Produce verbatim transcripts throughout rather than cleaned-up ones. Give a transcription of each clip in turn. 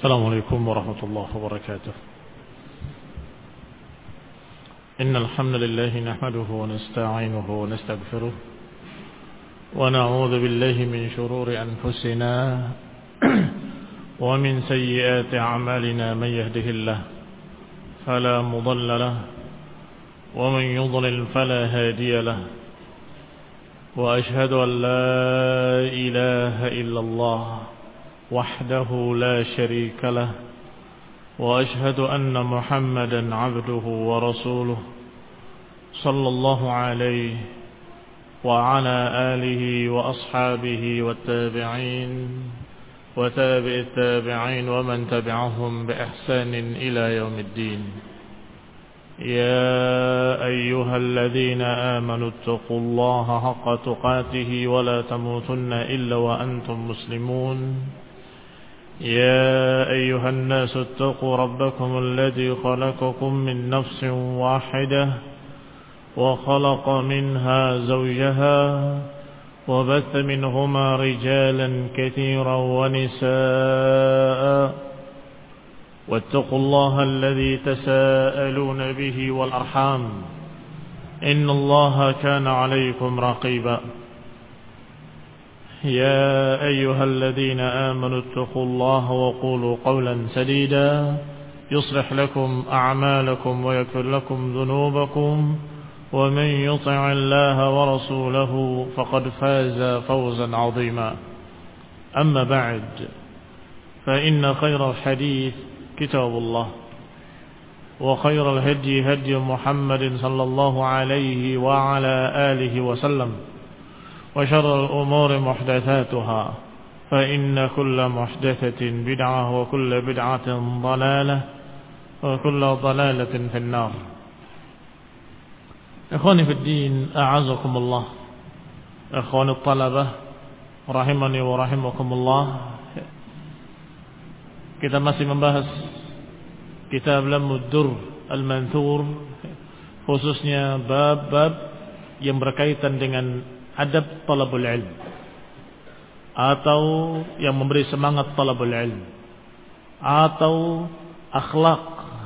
السلام عليكم ورحمة الله وبركاته. إن الحمد لله نحمده ونستعينه ونستغفره ونعوذ بالله من شرور أنفسنا ومن سيئات أعمالنا. من يهده الله فلا مضل له ومن يضلل فلا هادي له، وأشهد أن لا إله إلا الله وحده لا شريك له، وأشهد أن محمدا عبده ورسوله صلى الله عليه وعلى آله وأصحابه والتابعين وتابع التابعين ومن تبعهم بإحسان إلى يوم الدين. يا أيها الذين آمنوا اتقوا الله حق تقاته ولا تموتن إلا وأنتم مسلمون. يا أيها الناس اتقوا ربكم الذي خلقكم من نفس واحدة وخلق منها زوجها وبث منهما رجالا كثيرا ونساء، واتقوا الله الذي تساءلون به والأرحام إن الله كان عليكم رقيبا. يا أيها الذين آمنوا اتقوا الله وقولوا قولا سديدا يصلح لكم أعمالكم ويغفر لكم ذنوبكم، ومن يطع الله ورسوله فقد فاز فوزا عظيما. أما بعد، فإن خير الحديث كتاب الله، وخير الهدي هدي محمد صلى الله عليه وعلى آله وسلم، وشر الأمور محدثاتها، فإن كل محدثة بدعة وكل بدعة ضلالة وكل ضلالة في النار. إخواني في الدين، أعزكم الله. إخواني الطلبة rahimani wa rahimakumullah. Kita masih membahas kitab Lammud Durr Al-Manthur, khususnya bab-bab yang berkaitan dengan adab talabul ilm atau yang memberi semangat talabul ilm atau akhlak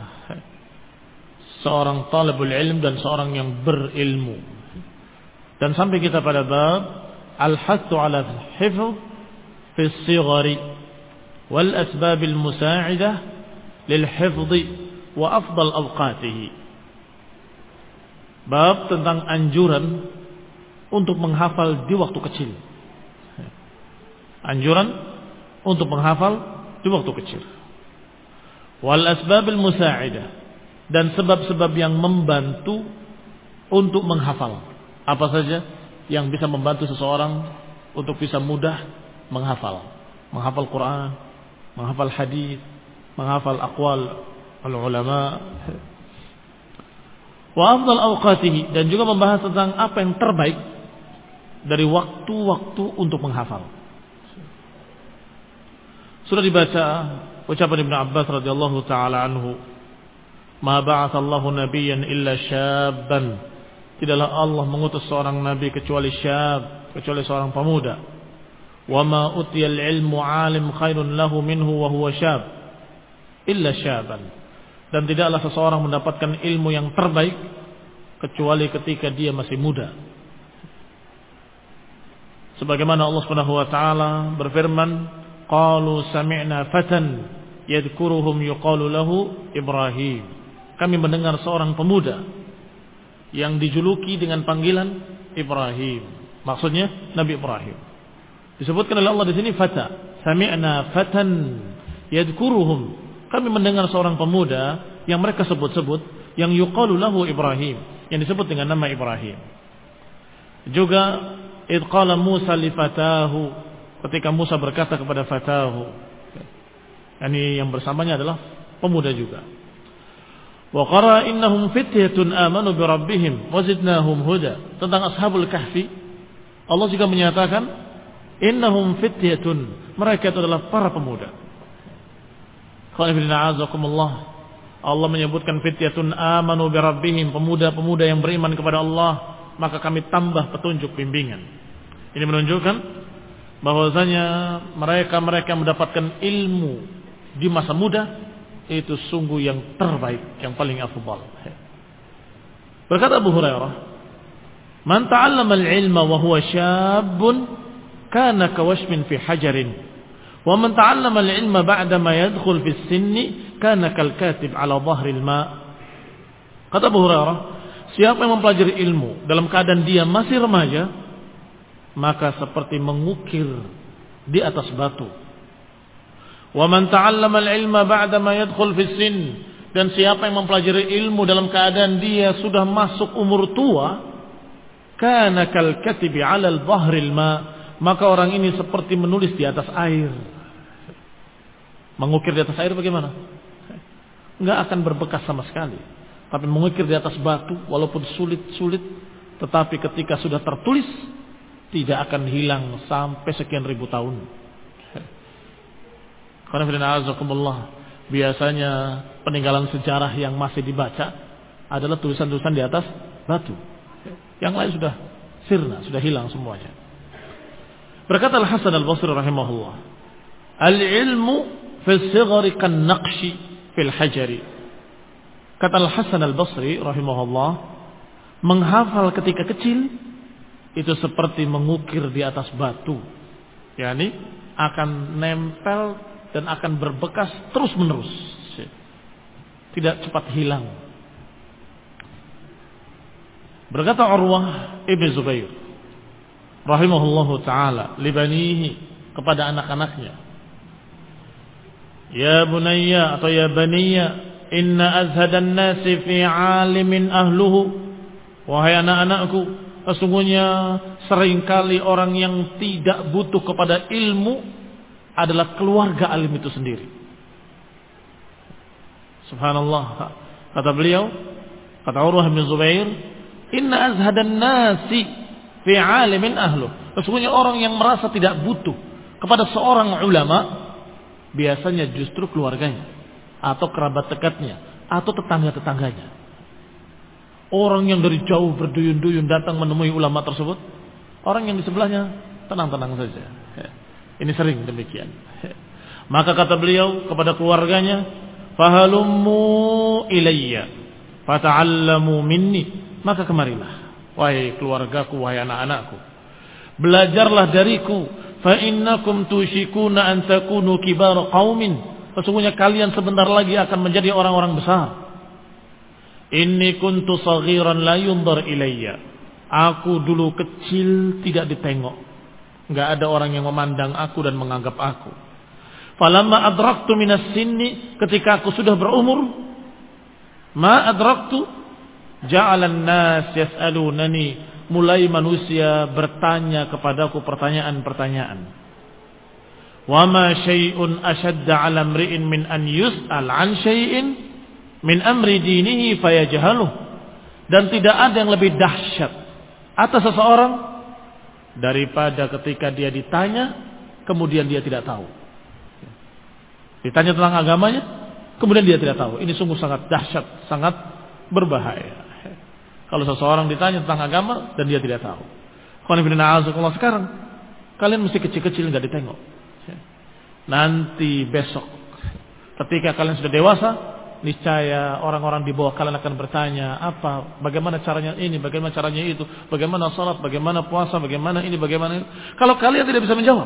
seorang talabul ilm dan seorang yang berilmu. Dan sampai kita pada bab al-hathu ala hifdh fi as-sighari wal asbab al-musa'idah lil hifdh wa afdal awqatihi. Bab tentang anjuran untuk menghafal di waktu kecil. Anjuran untuk menghafal di waktu kecil. Wal asbab al-musa'idah, dan sebab-sebab yang membantu untuk menghafal. Apa saja yang bisa membantu seseorang untuk bisa mudah menghafal. Menghafal Quran, menghafal hadis, menghafal aqwal al-ulama. Wa afdal awqatihi, dan juga membahas tentang apa yang terbaik dari waktu-waktu untuk menghafal. Sudah dibaca ucapan Ibnu Abbas radhiyallahu taala anhu, "Ma ba'atsallahu nabiyyan illa syabban." Tidaklah Allah mengutus seorang nabi kecuali syab, kecuali seorang pemuda. "Wa ma utiyal ilmu 'alim khairun lahu minhu wa huwa syab illa syaban." Dan tidaklah seseorang mendapatkan ilmu yang terbaik kecuali ketika dia masih muda. Sebagaimana Allah Subhanahu wa taala berfirman, qalu sami'na fatan yadhkuruhum yuqalu lahu Ibrahim. Kami mendengar seorang pemuda yang dijuluki dengan panggilan Ibrahim. Maksudnya Nabi Ibrahim. Disebutkan oleh Allah di sini fata. Sami'na fatan yadhkuruhum. Kami mendengar seorang pemuda yang mereka sebut-sebut, yang yuqalu lahu Ibrahim, yang disebut dengan nama Ibrahim. Juga idh qala Musa li fatahu, ketika Musa berkata kepada fatahu, yani yang bersamanya adalah pemuda juga. Wa qara innahum fityatun amanu bi rabbihim wa zidnahum huda. Tentang ashabul kahfi, Allah juga menyatakan innahum fityatun, mereka itu adalah para pemuda. Allah menyebutkan fityatun amanu bi rabbihim, pemuda-pemuda yang beriman kepada Allah, maka kami tambah petunjuk bimbingan. Ini menunjukkan bahwasanya mereka-mereka mendapatkan ilmu di masa muda, itu sungguh yang terbaik, yang paling afdal. Berkata Abu Hurairah, "Man ta'allama al-ilma wa huwa syabun kana kawashmin fi hajarin, wa man ta'allama al-ilma ba'da ma yadkhul fi as-sinni kana kal-katib 'ala dhahri al-ma'." Kata Abu Hurairah, siapa yang mempelajari ilmu dalam keadaan dia masih remaja, maka seperti mengukir di atas batu. Wa man ta'allama al-ilma ba'da ma yadkhul fi as-sin, dan siapa yang mempelajari ilmu dalam keadaan dia sudah masuk umur tua, kana kal katibi 'ala al-dhahri al-ma, maka orang ini seperti menulis di atas air. Mengukir di atas air bagaimana? Enggak akan berbekas sama sekali. Tapi mengukir di atas batu walaupun sulit-sulit, tetapi ketika sudah tertulis tidak akan hilang sampai sekian ribu tahun. Karena biasanya peninggalan sejarah yang masih dibaca adalah tulisan-tulisan di atas batu. Yang lain sudah sirna, sudah hilang semuanya. Berkata Al-Hasan Al-Basri rahimahullah, "Al-ilmu fi as-sighari kan-naqshi fil hajari." Kata Al-Hasan Al-Basri rahimahullah, menghafal ketika kecil itu seperti mengukir di atas batu. yakni akan nempel dan akan berbekas terus-menerus, tidak cepat hilang. Berkata Urwah Ibn Zubair rahimahullahu ta'ala libanihi, kepada anak-anaknya, "Ya bunayya atau ya baniya, inna azhadan nasi fi alimin ahluhu." Wahai anak-anakku, sesungguhnya seringkali orang yang tidak butuh kepada ilmu adalah keluarga alim itu sendiri. Subhanallah. Kata beliau, kata Urwah bin Zubair, "Inna azhadan nasi fi alimin ahlu." Sesungguhnya orang yang merasa tidak butuh kepada seorang ulama biasanya justru keluarganya atau kerabat dekatnya atau tetangga-tetangganya. Orang yang dari jauh berduyun-duyun datang menemui ulama tersebut, orang yang di sebelahnya tenang-tenang saja. Ini sering demikian. Maka kata beliau kepada keluarganya, "Fahalummu ilayya fata'allamu minni." Maka kemarilah, wahai keluargaku, wahai anak-anakku, belajarlah dariku. Fa innakum tushikuna an takunu kibar qaumin. Sesungguhnya kalian sebentar lagi akan menjadi orang-orang besar. Inni kuntu saghiran la yundar ilayya. Aku dulu kecil tidak ditengok. Enggak ada orang yang memandang aku dan menganggap aku. Falamma adraktu minas sinni, ketika aku sudah berumur, ma adraktu ja'alan nas yas'alunani, mulai manusia bertanya kepadaku pertanyaan-pertanyaan. Wa ma syai'un ashadda 'ala imri'in min an yus'al 'an syai'in min amri dinihi fayajhaluh. Dan tidak ada yang lebih dahsyat atas seseorang daripada ketika dia ditanya kemudian dia tidak tahu. Ditanya tentang agamanya kemudian dia tidak tahu. Ini sungguh sangat dahsyat, sangat berbahaya. Kalau seseorang ditanya tentang agama dan dia tidak tahu. Kalau sekarang kalian mesti kecil-kecil enggak ditengok. Nanti besok ketika kalian sudah dewasa, niscaya orang-orang di bawah kalian akan bertanya, apa, bagaimana caranya ini, bagaimana caranya itu, bagaimana salat, bagaimana puasa, bagaimana ini, bagaimana ini. Kalau kalian tidak bisa menjawab,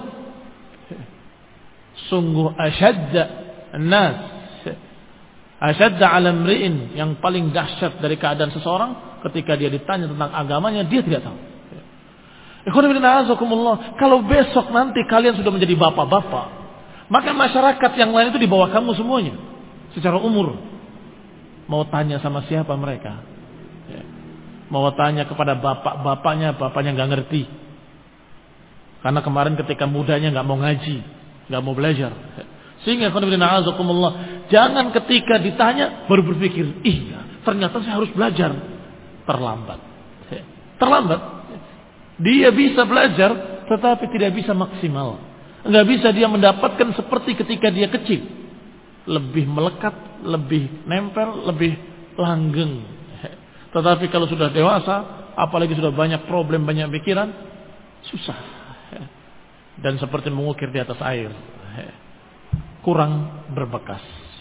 sungguh asyadda an-nas, asyadda 'ala imri'in, yang paling dahsyat dari keadaan seseorang ketika dia ditanya tentang agamanya dia tidak tahu. Ikhwan fillah, azakumullah, kalau besok nanti kalian sudah menjadi bapak-bapak, maka masyarakat yang lain itu di bawah kamu semuanya. Secara umur, mau tanya sama siapa mereka? Ya. Mau tanya kepada bapak-bapaknya, bapaknya nggak ngerti. Karena kemarin ketika mudanya nggak mau ngaji, nggak mau belajar. Sehingga jangan ketika ditanya baru berpikir, iya, ternyata saya harus belajar. Terlambat. Ya. Terlambat. Dia bisa belajar, tetapi tidak bisa maksimal. Nggak bisa dia mendapatkan seperti ketika dia kecil. Lebih melekat, lebih nempel, lebih langgeng. Tetapi kalau sudah dewasa, apalagi sudah banyak problem, banyak pikiran, susah. Dan seperti mengukir di atas air. kurang berbekas.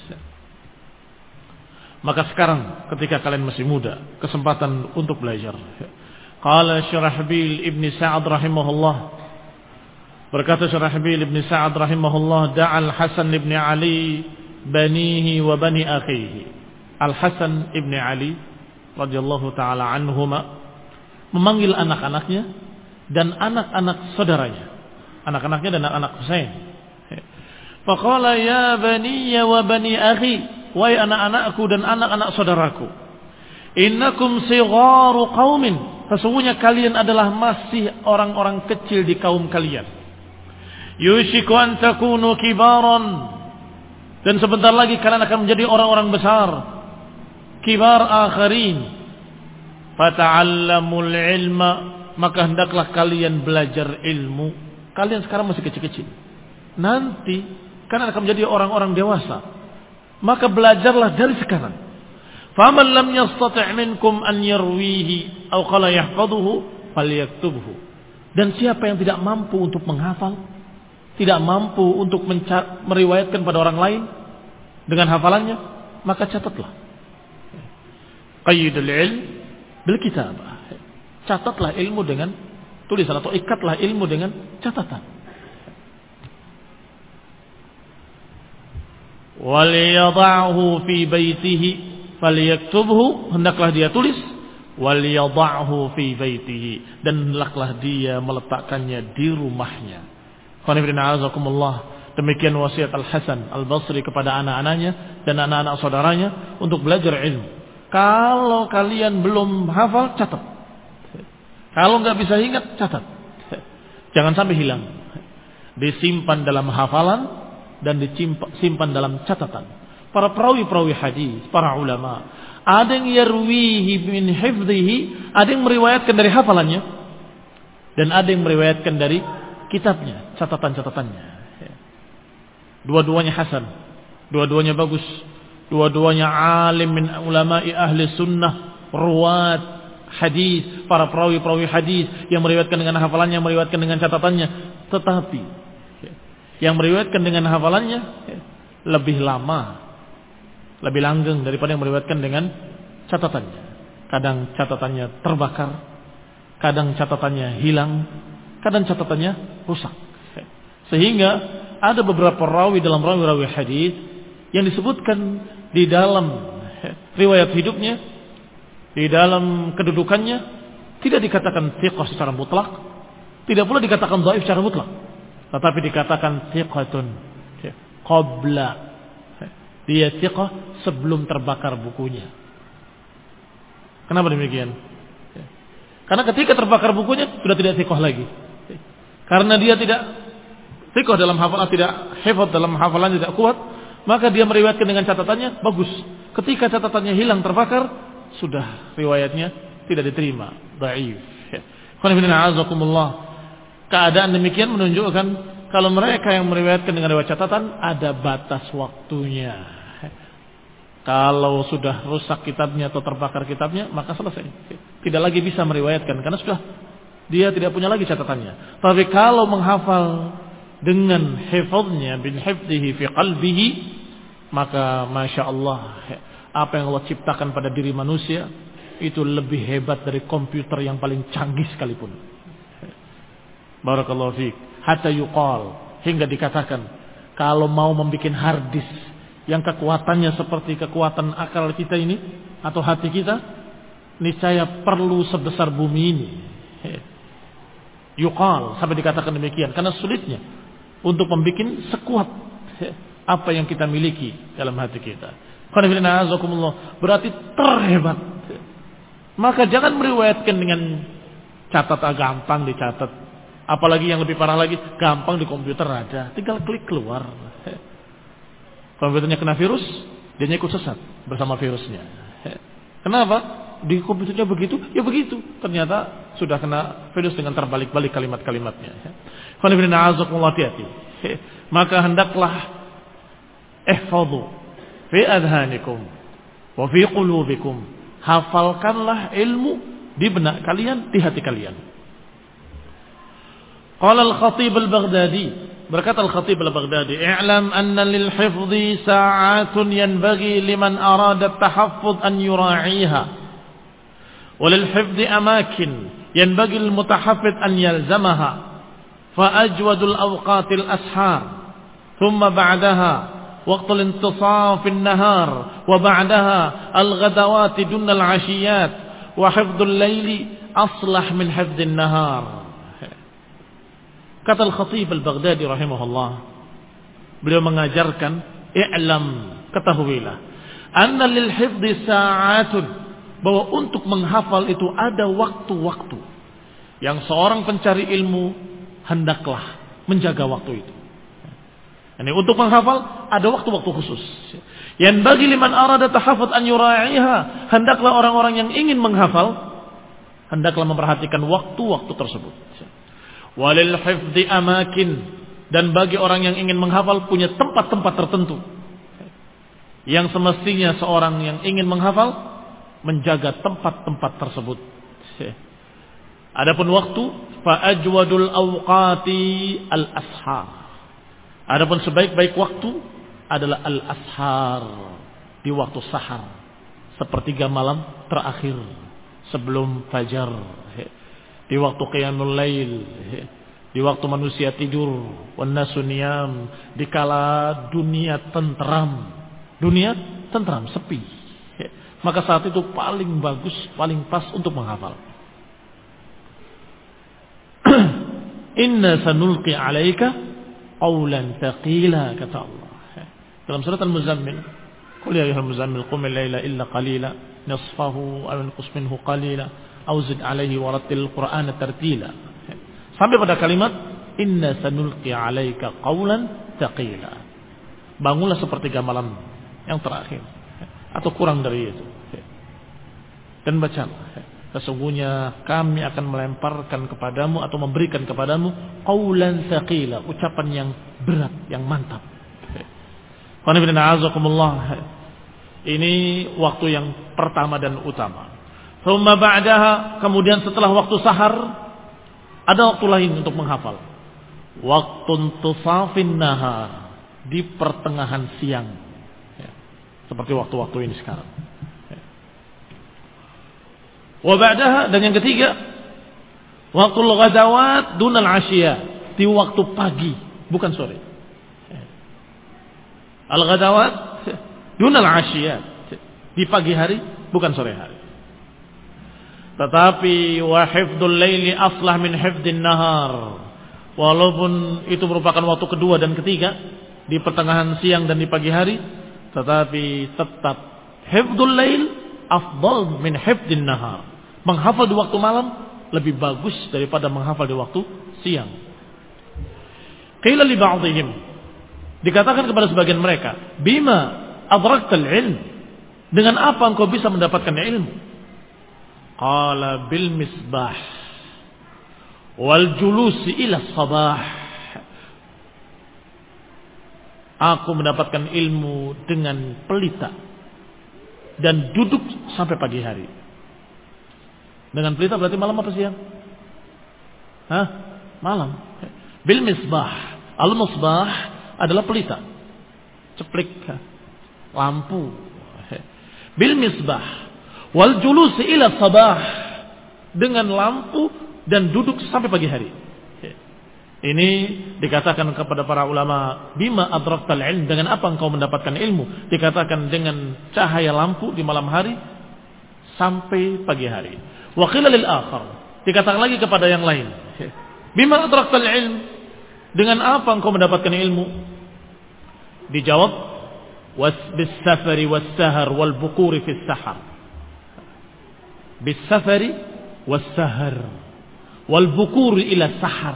Maka sekarang ketika kalian masih muda, kesempatan untuk belajar. Qala Syurahbil ibn Sa'ad rahimahullah, berkata Syurahbil ibn Sa'ad rahimahullah, da'al Hasan ibn Ali banihi wa bani akhihi. Al-Hasan ibn Ali radhiyallahu taala anhuma memanggil anak-anaknya dan anak-anak saudaranya, anak-anaknya dan anak-anak Husain. Faqala ya bani wa bani akhi, wahai anak-anakku dan anak-anak saudaraku, innakum sigharu qaumin, sesungguhnya kalian adalah masih orang-orang kecil di kaum kalian. Yushiku an takunu kibaran, dan sebentar lagi kalian akan menjadi orang-orang besar, kibar akharin. Fata'allamul ilma, maka hendaklah kalian belajar ilmu. Kalian sekarang masih kecil-kecil, nanti kalian akan menjadi orang-orang dewasa, maka belajarlah dari sekarang. Faman lam yastati' minkum an yarwihi aw qala yahfazuhu falyaktubhu. Dan siapa yang tidak mampu untuk menghafal, tidak mampu untuk menca- meriwayatkan pada orang lain dengan hafalannya, maka catatlah. Qayyidul ilm bil kitabah. Catatlah ilmu dengan tulisan atau ikatlah ilmu dengan catatan. Wal yad'ahu fi baitihi falyaktubhu, hendaklah dia tulis. Wal yad'ahu fi baitihi, dan hendaklah dia meletakkannya di rumahnya. Demikian wasiat Al-Hasan Al-Basri kepada anak-anaknya dan anak-anak saudaranya untuk belajar ilmu. Kalau kalian belum hafal, catat. Kalau nggak bisa ingat, catat. Jangan sampai hilang. Disimpan dalam hafalan dan disimpan dalam catatan. Para perawi-perawi hadis, para ulama, ada yang yarwihi min hifdhihi, ada yang meriwayatkan dari hafalannya, dan ada yang meriwayatkan dari kitabnya, catatan-catatannya. Dua-duanya hasan, dua-duanya bagus, dua-duanya alim min ulama'i ahli sunnah, ruwat hadis, para perawi-perawi hadis yang meriwayatkan dengan hafalannya, meriwayatkan dengan catatannya. Tetapi yang meriwayatkan dengan hafalannya lebih lama, lebih langgeng daripada yang meriwayatkan dengan catatannya. Kadang catatannya terbakar, kadang catatannya hilang, kadang catatannya rusak. Sehingga ada beberapa rawi dalam rawi-rawi hadis yang disebutkan di dalam riwayat hidupnya, di dalam kedudukannya, tidak dikatakan thiqah secara mutlak, tidak pula dikatakan dhaif secara mutlak, tetapi dikatakan thiqatun qabla, dia thiqah sebelum terbakar bukunya. Kenapa demikian? Karena ketika terbakar bukunya sudah tidak thiqah lagi, karena dia tidak thiqah dalam hafalan, tidak hifadz dalam hafalan, tidak kuat, maka dia meriwayatkan dengan catatannya bagus. Ketika catatannya hilang, terbakar, sudah riwayatnya tidak diterima, dhaif. Keadaan demikian menunjukkan kalau mereka yang meriwayatkan dengan riwayat catatan ada batas waktunya. Kalau sudah rusak kitabnya atau terbakar kitabnya, maka selesai. Tidak lagi bisa meriwayatkan karena sudah dia tidak punya lagi catatannya. Tapi kalau menghafal dengan hifadznya bin hifdzihi fi qalbihi, maka masya Allah, apa yang Allah ciptakan pada diri manusia itu lebih hebat dari komputer yang paling canggih sekalipun. Barakallahu fiik. Hatta yuqal, hingga dikatakan kalau mau membuat harddisk yang kekuatannya seperti kekuatan akal kita ini atau hati kita, niscaya perlu sebesar bumi ini. Yuqal, sampai dikatakan demikian karena sulitnya untuk membuat sekuat apa yang kita miliki dalam hati kita. Berarti terhebat. Maka jangan meriwayatkan dengan catatan, gampang dicatat. Apalagi yang lebih parah lagi, gampang di komputer ada, tinggal klik keluar. Komputernya kena virus, dia ikut sesat bersama virusnya. Kenapa? Di komputernya begitu, ya begitu. Ternyata sudah kena virus dengan terbalik-balik kalimat-kalimatnya. Hati-hati. Maka hendaklah ihfadhu fi adhanikum wa fi qulubikum, hafalkanlah ilmu di benak kalian, di hati kalian. Qala al-Khatib al-Baghdadi, Berkata Al-Khatib Al-Baghdadi, "I'lam anna lil hifdhi sa'atun yanbaghi liman arada at-tahaffuz an yura'iha. Wa lil hifdhi amakin yanbaghi lil mutahaffid an yalzamaha. Fa ajwadul awqatil ashar. Thumma ba'daha waqtul intisaf an-nahar wa ba'daha al-ghadawat dun al-'ashiyat wa hifdhul layli aslah min hifdhin nahar." Kata Al-Khatib Al-Baghdadi rahimahullah, beliau mengajarkan, i'lam, ketahuilah, anna lil hifdhi sa'atun, bahwa untuk menghafal itu ada waktu-waktu yang seorang pencari ilmu hendaklah menjaga waktu itu. Ini untuk menghafal ada waktu-waktu khusus. Yang bagi liman arada tahaffuz an yura'iha, hendaklah orang-orang yang ingin menghafal hendaklah memperhatikan waktu-waktu tersebut. Walil hifdhi amakin, dan bagi orang yang ingin menghafal punya tempat-tempat tertentu yang semestinya seorang yang ingin menghafal menjaga tempat-tempat tersebut. Adapun waktu, fa ajwadul awqati al-ashar. Adapun sebaik-baik waktu adalah al-ashar, di waktu sahar, sepertiga malam terakhir sebelum fajar, di waktu qiyamul lail, di waktu manusia tidur, wan nasu niyam, dikala dunia tentram, dunia tentram, sepi, maka saat itu paling bagus, paling pas untuk menghafal. Inna sanulqi 'alaika qawlan thaqila, kata Allah dalam surat Al-Muzammil, qul ya ayyuhal muzammil qum al-laila illa qalila nisfahu aw inqus minhu qalila auzid alaihi warattil Qur'ana tartila, sampai pada kalimat inna sanulqi 'alaika qawlan thaqila. Bangunlah sepertiga malam yang terakhir atau kurang dari itu, dan bacalah, sesungguhnya kami akan melemparkan kepadamu atau memberikan kepadamu qawlan thaqila, ucapan yang berat, yang mantap. Ini waktu yang pertama dan utama. Thumma ba'daha, kemudian setelah waktu sahar ada waktu lain untuk menghafal. Waktun tusafin nahar, di pertengahan siang, ya, seperti waktu-waktu ini sekarang. Ya. Wa ba'daha, dan yang ketiga, waktul ghadawat dunal asyiyah, di waktu pagi, bukan sore. Ya. Al-ghadawat dunal asyiyah, di pagi hari, bukan sore hari. Tetapi wa hifdzul laili aslah min hifdzin nahar, walaupun itu merupakan waktu kedua dan ketiga, di pertengahan siang dan di pagi hari, tetapi tetap hifdzul lail afdal min hifdzin nahar. Menghafal di waktu malam lebih bagus daripada menghafal di waktu siang. Qila li ba'dihim, dikatakan kepada sebagian mereka, bima adraktal ilm, dengan apa engkau bisa mendapatkan ilmu? Qala bil misbah wal julusi ila sabah. Aku mendapatkan ilmu dengan pelita dan duduk sampai pagi hari. Dengan pelita berarti malam apa siang? Hah? Malam. Bil misbah. Al misbah adalah pelita, ceplik, lampu. Bil misbah wal julusi ila sabah, dengan lampu dan duduk sampai pagi hari. Ini dikatakan kepada para ulama, bima adraktal ilm, dengan apa engkau mendapatkan ilmu? Dikatakan dengan cahaya lampu di malam hari sampai pagi hari. Wa qila lil akhar, dikatakan lagi kepada yang lain, bima adraktal ilm, dengan apa engkau mendapatkan ilmu? Dijawab, was bis safari was sahar wal bukuri fis sahar. Bis safari was sahar wal bukuri ila sahar.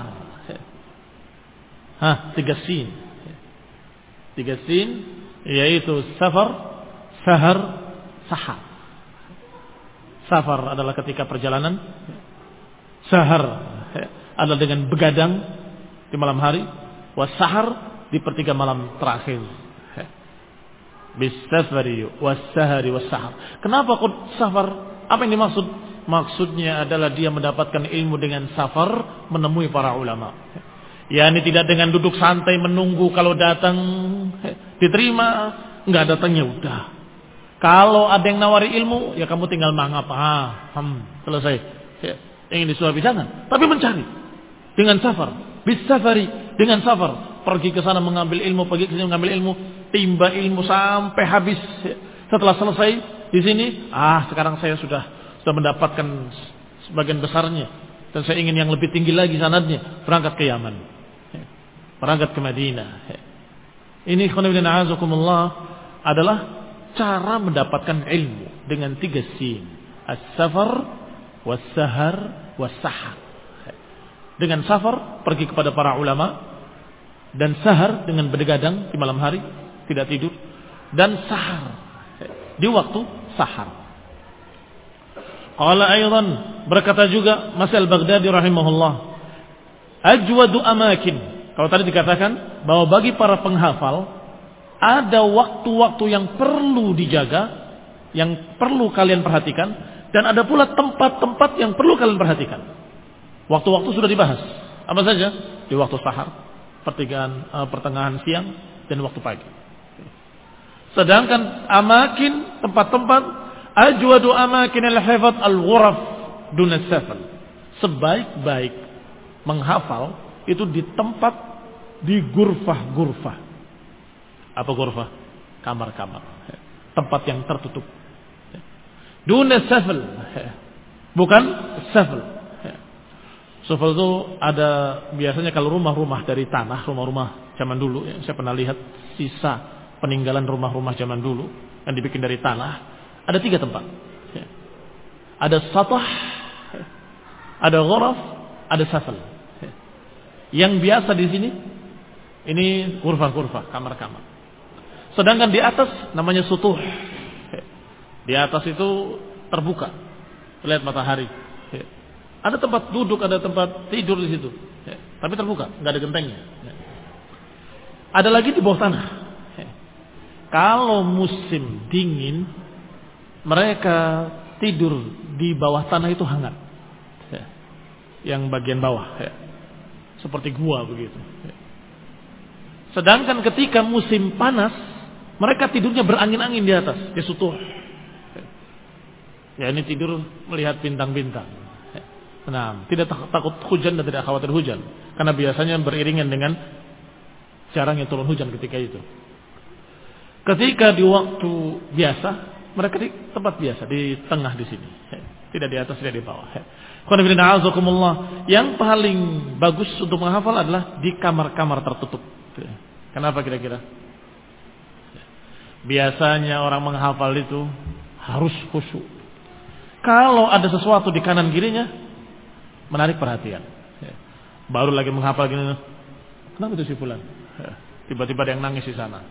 Hah, tiga sin. Tiga sin, yaitu safar, sahar, sahar. Safar adalah ketika perjalanan, sahar adalah dengan begadang di malam hari, wasahar di pertiga malam terakhir. Bisafari wasahari wasahar. Kenapa kok safar? Apa yang dimaksud? Maksudnya adalah dia mendapatkan ilmu dengan safar, menemui para ulama. Ya, ini tidak dengan duduk santai menunggu kalau datang diterima, enggak datangnya udah. Kalau ada yang nawari ilmu, ya kamu tinggal mangap, ah, hmm, selesai. Ya, ingin disuapi jangan, tapi mencari dengan safar, bis safari, dengan safar, pergi ke sana mengambil ilmu, pergi ke sini mengambil ilmu, timba ilmu sampai habis. Setelah selesai di sini, ah, sekarang saya sudah sudah mendapatkan sebagian besarnya dan saya ingin yang lebih tinggi lagi sanadnya, berangkat ke Yaman. Berangkat ke Madinah. Ini khonibina a'azakumullah adalah cara mendapatkan ilmu dengan tiga sin. As-safar, was-sahar, was-sahar. Dengan safar pergi kepada para ulama, dan sahar dengan bergadang di malam hari tidak tidur, dan sahar di waktu sahar. Qala aidan, berkata juga Mas'al Baghdadi rahimahullah, ajwadu amakin. Kalau tadi dikatakan bahwa bagi para penghafal ada waktu-waktu yang perlu dijaga, yang perlu kalian perhatikan, dan ada pula tempat-tempat yang perlu kalian perhatikan. Waktu-waktu sudah dibahas. Apa saja? Di waktu sahar, pertengahan, uh, pertengahan siang, dan waktu pagi. Sedangkan amakin, tempat-tempat, ajwadu amakin al-hifadz al-ghuraf duna safal. Sebaik-baik menghafal itu di tempat, di gurfah-gurfah. Apa gurfah? Kamar-kamar. Tempat yang tertutup. Duna safal. Bukan safal. Safal itu ada biasanya kalau rumah-rumah dari tanah, rumah-rumah zaman dulu, ya, saya pernah lihat sisa peninggalan rumah-rumah zaman dulu yang dibikin dari tanah. Ada tiga tempat. Ada satah, ada ghuraf, ada safal. Yang biasa di sini ini kurva-kurva, kamar-kamar. Sedangkan di atas namanya sutuh. Di atas itu terbuka, lihat matahari. Ada tempat duduk, ada tempat tidur di situ. Tapi terbuka, nggak ada gentengnya. Ada lagi di bawah tanah. Kalau musim dingin, mereka tidur di bawah tanah itu hangat. Yang bagian bawah. Seperti gua begitu. Sedangkan ketika musim panas, mereka tidurnya berangin-angin di atas, di sutuh. Ya, ini tidur melihat bintang-bintang. Nah, tidak takut hujan dan tidak khawatir hujan, karena biasanya beriringan dengan jarangnya turun hujan ketika itu. Ketika di waktu biasa, mereka di tempat biasa, di tengah di sini, tidak di atas, tidak di bawah. Yang paling bagus untuk menghafal adalah di kamar-kamar tertutup. Kenapa kira-kira? Biasanya orang menghafal itu harus khusyuk. Kalau ada sesuatu di kanan kirinya, menarik perhatian. Baru lagi menghafal gini, kenapa itu si fulan? Tiba-tiba ada yang nangis di sana.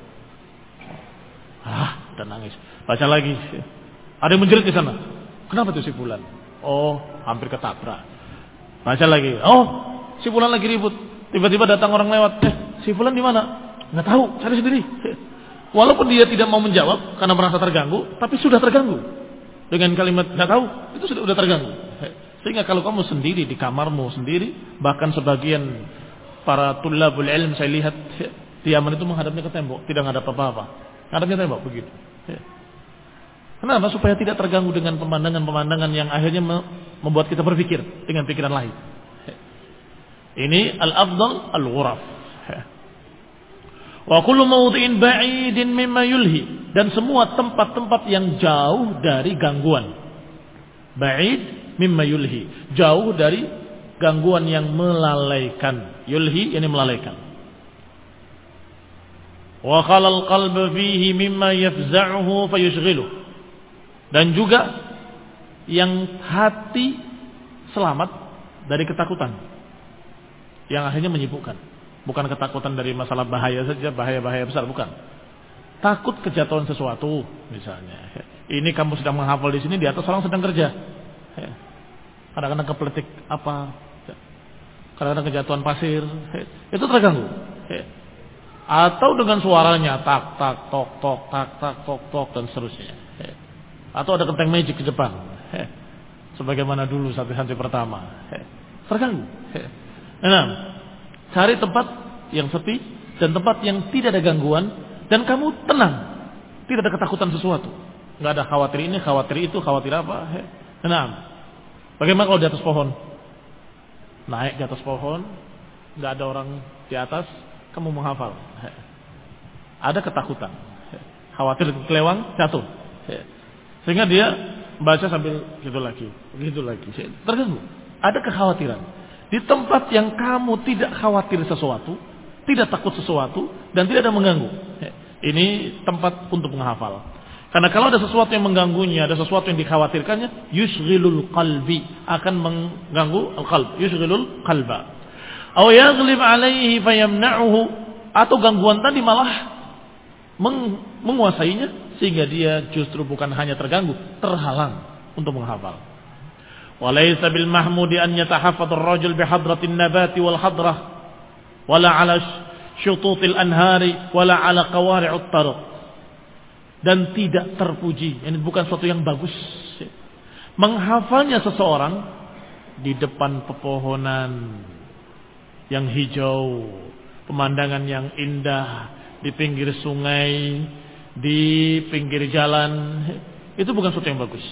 Ah, dan nangis. Baca lagi. Ada yang menjerit di sana. Kenapa itu si fulan? Oh, hampir ketabrak. Baca lagi. Oh, si fulan lagi ribut. Tiba-tiba datang orang lewat. Eh, si fulan di mana? Nggak tahu, cari sendiri. Walaupun dia tidak mau menjawab karena merasa terganggu, tapi sudah terganggu. Dengan kalimat nggak tahu, itu sudah sudah terganggu. Sehingga kalau kamu sendiri di kamarmu sendiri, bahkan sebagian para tulabul ilm saya lihat di Yaman itu menghadapnya ke tembok, tidak ada apa-apa. Menghadapnya tembok begitu. Kenapa? Supaya tidak terganggu dengan pemandangan-pemandangan yang akhirnya membuat kita berpikir dengan pikiran lain. Ini al-afdal al-ghuraf. Wa kullu mawdhi'in ba'idin mimma yulhi, dan semua tempat-tempat yang jauh dari gangguan. Ba'id mimma yulhi, jauh dari gangguan yang melalaikan. Yulhi ini melalaikan. Wa khalal qalba fihi mimma yafza'uhu fayushghiluh, dan juga yang hati selamat dari ketakutan yang akhirnya menyibukkan. Bukan ketakutan dari masalah bahaya saja, bahaya-bahaya besar, bukan. Takut kejatuhan sesuatu misalnya. Ini kamu sedang menghafal di sini, di atas orang sedang kerja. Kadang-kadang kepletik apa, kadang-kadang kejatuhan pasir, itu terganggu. Atau dengan suaranya tak tak tok tok tak tak tok tok dan seterusnya. Atau ada kenteng magic di depan, sebagaimana dulu santri-santri pertama, terganggu. Nah, Cari tempat yang sepi dan tempat yang tidak ada gangguan dan kamu tenang, tidak ada ketakutan sesuatu, nggak ada khawatir ini, khawatir itu, khawatir apa. Tenang. Bagaimana kalau di atas pohon? Naik di atas pohon, nggak ada orang di atas, kamu menghafal. Ada ketakutan, khawatir kelewang jatuh, sehingga dia baca sambil gitu lagi, gitu lagi. Terganggu. Ada kekhawatiran di tempat yang kamu tidak khawatir sesuatu, tidak takut sesuatu, dan tidak ada mengganggu. Ini tempat untuk menghafal. Karena kalau ada sesuatu yang mengganggunya, ada sesuatu yang dikhawatirkannya, yusghilul qalbi, akan mengganggu al-qalb, yusghilul qalba. Aw yaghlib alaihi fayamna'uhu, atau gangguan tadi malah meng menguasainya sehingga dia justru bukan hanya terganggu, terhalang untuk menghafal. Walaysa bil mahmudi an yatahaffadhu ar-rajul bihadratin nabati wal hadrah wala 'ala syututil anhari wala 'ala qawari'ut taruq. Dan tidak terpuji, ini bukan sesuatu yang bagus, menghafalnya seseorang di depan pepohonan yang hijau, pemandangan yang indah, di pinggir sungai, di pinggir jalan, itu bukan sesuatu yang bagus.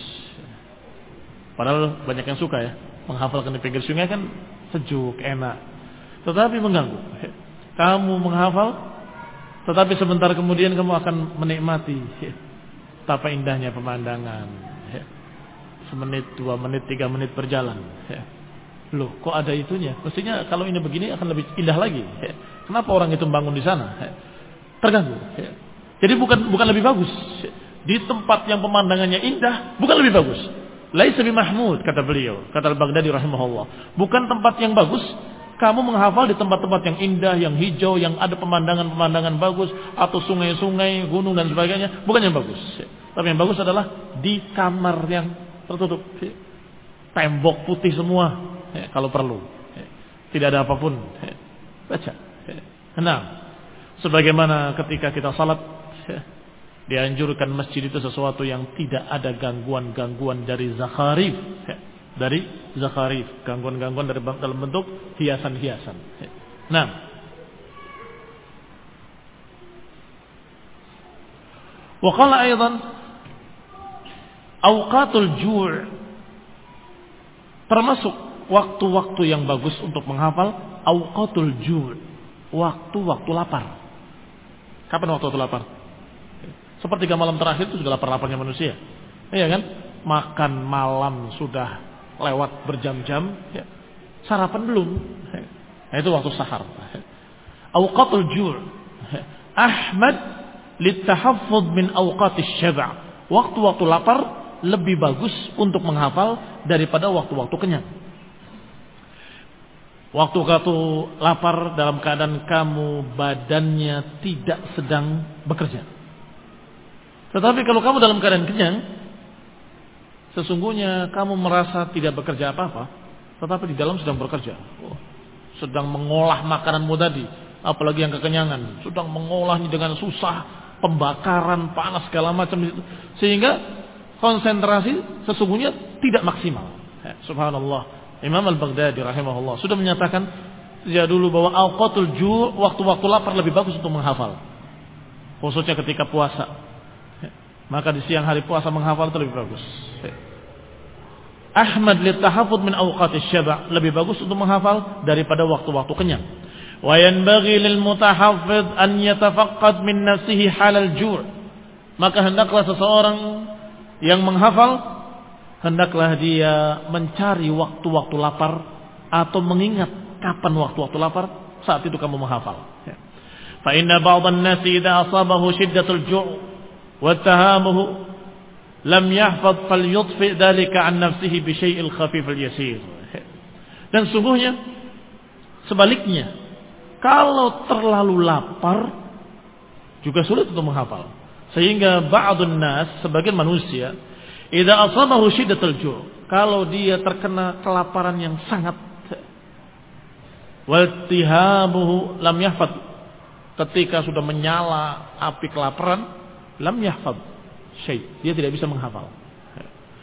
Padahal banyak yang suka ya, menghafalkan di pinggir sungai kan sejuk, enak. Tetapi mengganggu. Kamu menghafal, tetapi sebentar kemudian kamu akan menikmati betapa indahnya pemandangan. Semenit, dua menit, tiga menit berjalan. Loh, kok ada itunya? Mestinya kalau ini begini akan lebih indah lagi. Kenapa orang itu bangun di sana? Terganggu. Jadi bukan bukan lebih bagus. Di tempat yang pemandangannya indah, bukan lebih bagus. Laisa bimahmud, kata beliau, kata Al-Baghdadi rahimahullah. Bukan tempat yang bagus. Kamu menghafal di tempat-tempat yang indah, yang hijau, yang ada pemandangan-pemandangan bagus, atau sungai-sungai, gunung dan sebagainya, bukan yang bagus. Tapi yang bagus adalah di kamar yang tertutup, tembok putih semua, kalau perlu, tidak ada apapun, baca. Nah, sebagaimana ketika kita salat, dianjurkan masjid itu sesuatu yang tidak ada gangguan-gangguan dari zakharif. Dari zakharif, gangguan-gangguan dari dalam bentuk hiasan-hiasan. Nah, wa qala aidan awqatul ju' termasuk waktu-waktu yang bagus untuk menghafal awqatul ju', waktu-waktu lapar. Kapan waktu-waktu lapar? Sepertiga malam terakhir itu sudah lapar-laparnya manusia. Iya kan? Makan malam sudah lewat berjam-jam, ya. Sarapan belum. Nah, itu waktu sahar. Awqatul ju'. Ahmad litahaffuz min awqatis syaba'. Waktu-waktu lapar lebih bagus untuk menghafal daripada waktu-waktu kenyang. Waktu-waktu lapar dalam keadaan kamu badannya tidak sedang bekerja. Tetapi kalau kamu dalam keadaan kenyang, sesungguhnya kamu merasa tidak bekerja apa-apa, tetapi di dalam sedang bekerja, oh, sedang mengolah makananmu tadi, apalagi yang kekenyangan, sedang mengolahnya dengan susah, pembakaran, panas segala macam, sehingga konsentrasi sesungguhnya tidak maksimal. Ya, subhanallah, Imam Al-Baghdadi rahimahullah sudah menyatakan sejak dulu bahwa awqatul ju', waktu-waktu lapar lebih bagus untuk menghafal, khususnya ketika puasa. Maka di siang hari puasa menghafal itu lebih bagus. Ahmad litahaffuz min awqatis syaba', lebih bagus untuk menghafal daripada waktu-waktu kenyang. Wa yanbaghi lil mutahaffidz an yatafaqqad min nafsihi halal ju'. Maka hendaklah seseorang yang menghafal, hendaklah dia mencari waktu-waktu lapar atau mengingat kapan waktu-waktu lapar, saat itu kamu menghafal. Fa inna ba'dhan nasi idza asabahu shiddatul ju' wa tahamuhu lam yahfaz falyutfi dzalika an nafsihi bi syai'il khafif al yasir. Dan sungguhnya sebaliknya, kalau terlalu lapar juga sulit untuk menghafal. Sehingga ba'dun nas, sebagian manusia, idza asabahu syiddatul ju', kalau dia terkena kelaparan yang sangat, wa tihamuhu lam yahfaz, ketika sudah menyala api kelaparan, lam yahfaz syai', dia tidak bisa menghafal.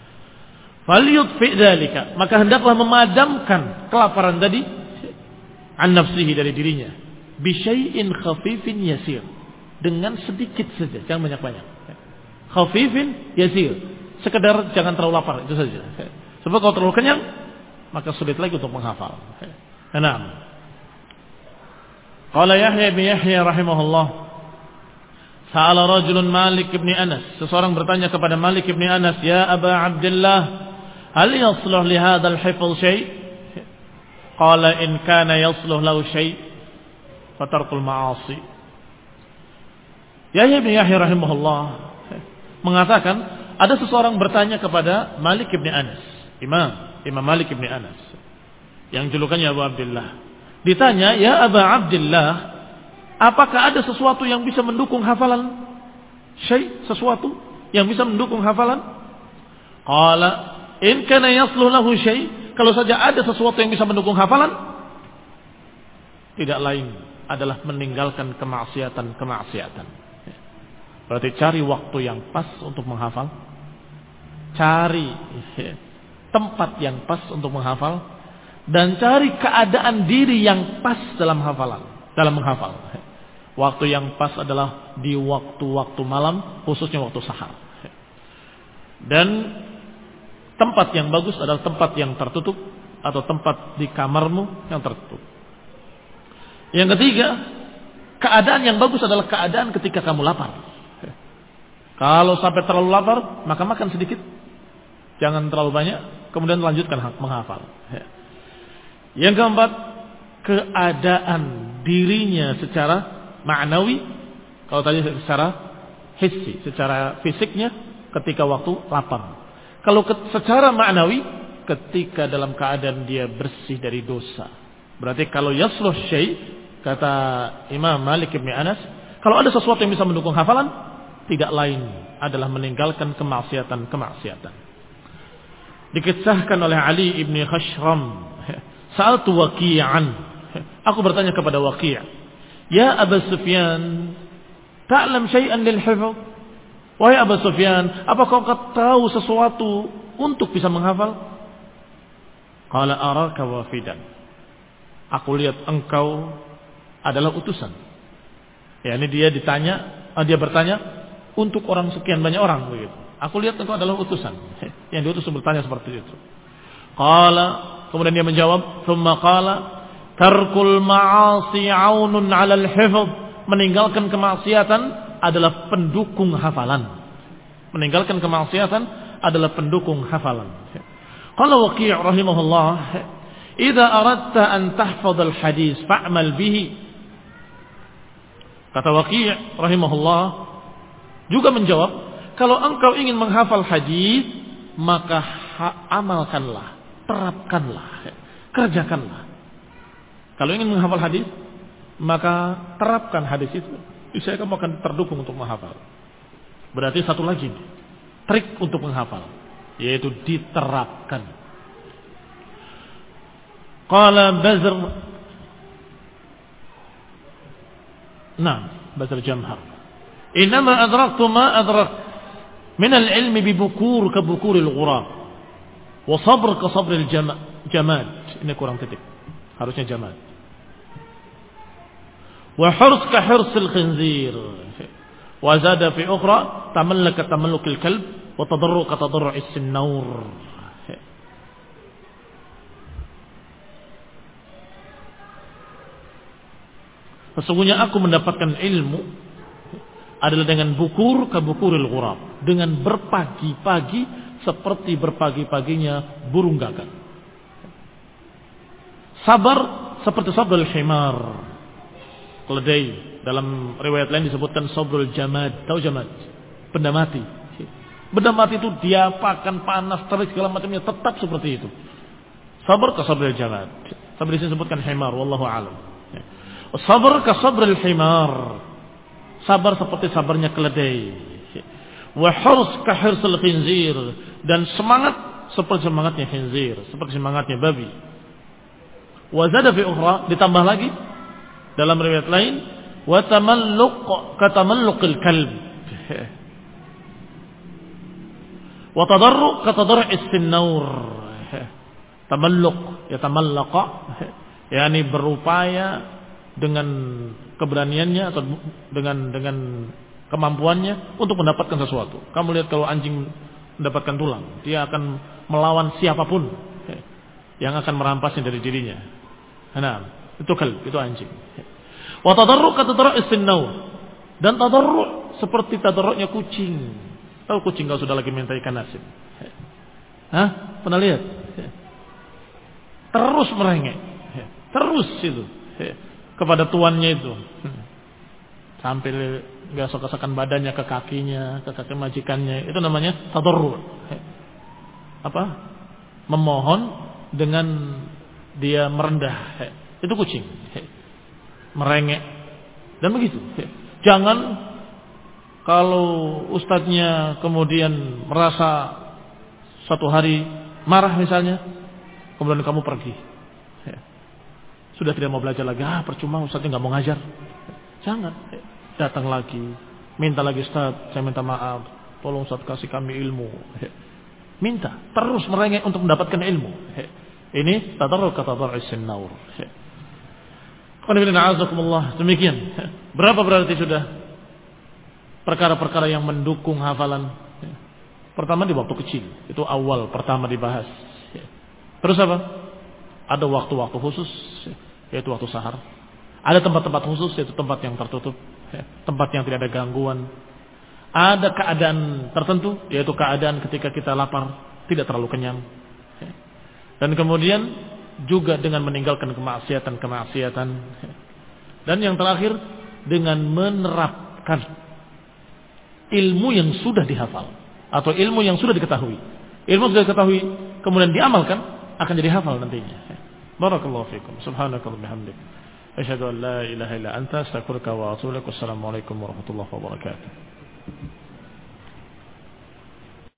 Falyutfi dzalika, maka hendaklah memadamkan kelaparan tadi an nafsihi dari dirinya bi syai'in khafifin yasir, dengan sedikit saja, jangan banyak-banyak. Khafifin yasir, sekedar jangan terlalu lapar, itu saja. Sebab kalau terlalu kenyang maka sulit lagi untuk menghafal. Naam. Qala Yahya bin Yahya rahimahullah, sa'ala rajulun Malik bin Anas, seseorang bertanya kepada Malik bin Anas, ya Aba Abdullah, hal yasluh li hadzal hifz syai'? Qala in kana yasluh lahu syai' fatarkul ma'asi. Yahya bin Yahya rahimahullah mengatakan, ada seseorang bertanya kepada Malik bin Anas, Imam Imam Malik bin Anas yang julukannya Abu Abdullah. Ditanya, ya Aba Abdullah, apakah ada sesuatu yang bisa mendukung hafalan? Syai', sesuatu yang bisa mendukung hafalan? Qala in kana yasluh lahu syai', kalau saja ada sesuatu yang bisa mendukung hafalan, tidak lain adalah meninggalkan kemaksiatan-kemaksiatan. Berarti cari waktu yang pas untuk menghafal, cari tempat yang pas untuk menghafal, dan cari keadaan diri yang pas dalam hafalan, dalam menghafal. Waktu yang pas adalah di waktu-waktu malam, khususnya waktu sahar. Dan tempat yang bagus adalah tempat yang tertutup atau tempat di kamarmu yang tertutup. Yang ketiga, keadaan yang bagus adalah keadaan ketika kamu lapar. Kalau sampai terlalu lapar, maka makan sedikit, jangan terlalu banyak, kemudian lanjutkan menghafal. Yang keempat, keadaan dirinya secara ma'nawi, kalau tadi secara hissi, secara fisiknya ketika waktu lapar. Kalau secara ma'nawi, ketika dalam keadaan dia bersih dari dosa. Berarti kalau yasluh syai', kata Imam Malik bin Anas, kalau ada sesuatu yang bisa mendukung hafalan, tidak lain adalah meninggalkan kemaksiatan-kemaksiatan. Dikisahkan oleh Ali ibn Khashram, sa'altu Waqi'an, aku bertanya kepada Waqi', ya Abu Sufyan, ta'lam syai'an lil hifz? Wahai Abu Sufyan, apakah kau tahu sesuatu untuk bisa menghafal? Qala araka wafidan, aku lihat engkau adalah utusan. Ya, ini dia ditanya, dia bertanya untuk orang sekian banyak orang begitu. Aku lihat engkau adalah utusan. Yang diutus bertanya seperti itu. Qala, kemudian dia menjawab, "Tsumma qala, tarkul ma'asi 'aunun 'alal hifz." Meninggalkan kemaksiatan adalah pendukung hafalan. Meninggalkan kemaksiatan adalah pendukung hafalan. Qala Waqi' rahimahullah, "Idza aradta an tahfadhal hadis fa'mal bihi." Kata Waqi' rahimahullah juga menjawab, kalau engkau ingin menghafal hadis, maka amalkanlah, terapkanlah, kerjakanlah. Kalau ingin menghafal hadis, maka terapkan hadis itu. Niscaya kamu akan terdukung untuk menghafal. Berarti satu lagi nih, trik untuk menghafal, yaitu diterapkan. Qala Bazr, nah, Bazr Jamhar, innama adraktu ma adrak min al-ilm bi bukur ka bukur al-ghurab wa sabr ka sabr al-jamad. Ini kurang titik, harusnya jamad. Wa hirs ka hirs al-khinzir wa zada fi ukhra tamallak ka tamalluk al-kalb wa tadarru ka tadarru as-sinnaur. Sesungguhnya aku mendapatkan ilmu adalah dengan bukur ke bukuril ghurab, dengan berpagi-pagi seperti berpagi-paginya burung gagak. Sabar seperti sabrul himar, keledai. Dalam riwayat lain disebutkan sabrul jamad. Tahu jamad? Benda mati. Benda mati itu diapakan, panas, terik, segala macamnya, tetap seperti itu. Sabar ke sabrul jamad. Sabar disebutkan himar, wallahu a'lam. Sabar ke sabrul himar, sabar seperti sabarnya keledai. Wa hirs ka hirsil khinzir, dan semangat seperti semangatnya khinzir, seperti semangatnya babi. Wa zada fi ukhra, ditambah lagi dalam riwayat lain, wa tamalluq ka tamalluqil kalb, wa tadarru ka tadarru as-sinnaur. Tamalluq, ya tamallaqa, yakni berupaya dengan keberaniannya atau dengan dengan kemampuannya untuk mendapatkan sesuatu. Kamu lihat kalau anjing mendapatkan tulang, dia akan melawan siapapun yang akan merampasnya dari dirinya. Nah, itu kalb, itu anjing. Wa tadarru ka tadarru'is sinnaur. Dan tadarru seperti tadarru'nya kucing. Tahu kucing kalau sudah lagi minta ikan asin. Hah? Pernah lihat? Terus merengek. Terus itu kepada tuannya itu. Sampai gasok-gasokan badannya ke kakinya, ke kaki majikannya. Itu namanya tadarru. Apa? Memohon dengan dia merendah. Itu kucing. Merengek. Dan begitu. Jangan kalau ustadznya kemudian merasa satu hari marah misalnya, kemudian kamu pergi. Sudah tidak mau belajar lagi. Ah, percuma ustadznya nggak mau ngajar. Jangan. Datang lagi. Minta lagi, Ustaz, saya minta maaf. Tolong Ustaz kasih kami ilmu. Minta. Terus merengek untuk mendapatkan ilmu. Ini tadarruk ka tadarru'is sinnaur. Demikian. Berapa berarti sudah perkara-perkara yang mendukung hafalan? Pertama di waktu kecil. Itu awal pertama dibahas. Terus apa? Ada waktu-waktu khusus, yaitu waktu sahar. Ada tempat-tempat khusus, yaitu tempat yang tertutup, tempat yang tidak ada gangguan. Ada keadaan tertentu, yaitu keadaan ketika kita lapar, tidak terlalu kenyang. Dan kemudian juga dengan meninggalkan kemaksiatan-kemaksiatan. Dan yang terakhir, dengan menerapkan ilmu yang sudah dihafal atau ilmu yang sudah diketahui. Ilmu sudah diketahui, kemudian diamalkan, akan jadi hafal nantinya. Barakallahu fikum. Subhanakallahumma bihamdik. Asyhadu an la ilaha illa anta astaghfiruka wa atubu ilaik. Wassalamu alaikum warahmatullahi wabarakatuh.